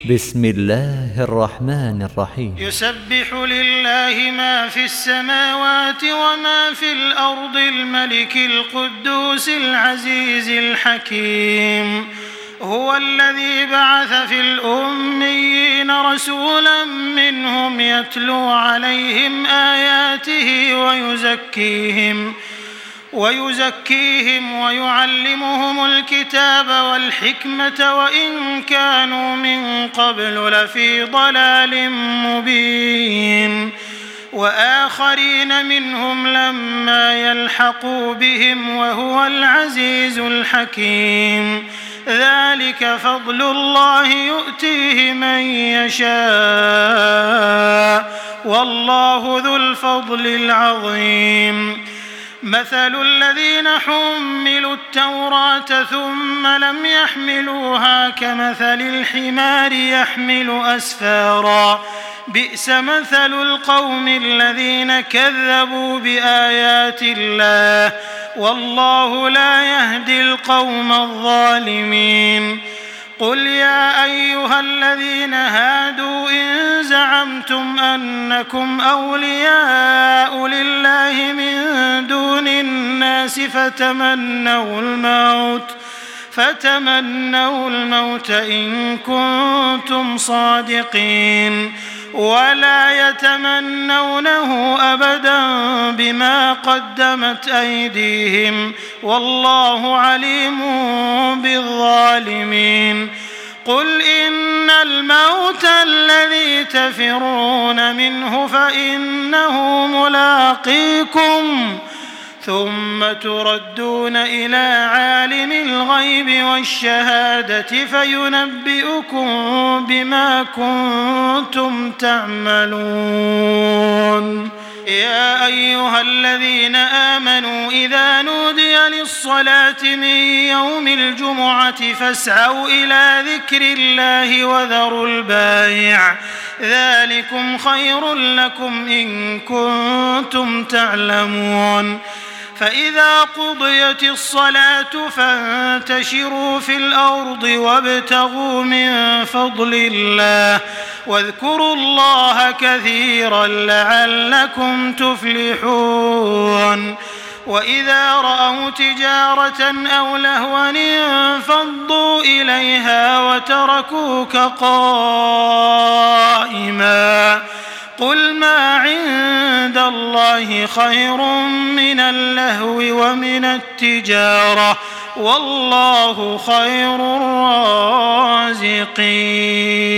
بسم الله الرحمن الرحيم. يسبح لله ما في السماوات وما في الأرض الملك القدوس العزيز الحكيم. هو الذي بعث في الأميين رسولا منهم يتلو عليهم آياته ويزكيهم ويعلمهم الكتاب والحكمة وإن كانوا من قبل لفي ضلال مبين. وآخرين منهم لما يلحقوا بهم وهو العزيز الحكيم. ذلك فضل الله يؤتيه من يشاء والله ذو الفضل العظيم. مثل الذين حملوا التوراة ثم لم يحملوها كمثل الحمار يحمل أسفارا بئس مثل القوم الذين كذبوا بآيات الله والله لا يهدي القوم الظالمين. قل يا أيها الذين هادوا إن زعمتم أنكم أولياء لله من دون الناس فتمنوا الموت إن كنتم صادقين ولا يتمنونه أبدا بما قدمت أيديهم والله عليم بالظالمين. قل إن الموت الذي تفرون منه فإنه ملاقيكم ثم تردون إلى عالم الغيب والشهادة فينبئكم بما كنتم تعملون. يا أيها الذين آمنوا إذا نودي للصلاة من يوم الجمعة فاسعوا إلى ذكر الله وذروا البيع ذلكم خير لكم إن كنتم تعلمون. فإذا قضيت الصلاة فانتشروا في الأرض وابتغوا من فضل الله واذكروا الله كثيرا لعلكم تفلحون. وإذا رأوا تجارة أو لهوا انفضوا إليها وتركوك قائما قل ما عند الله خير من اللهو ومن التجارة والله خير الرازقين.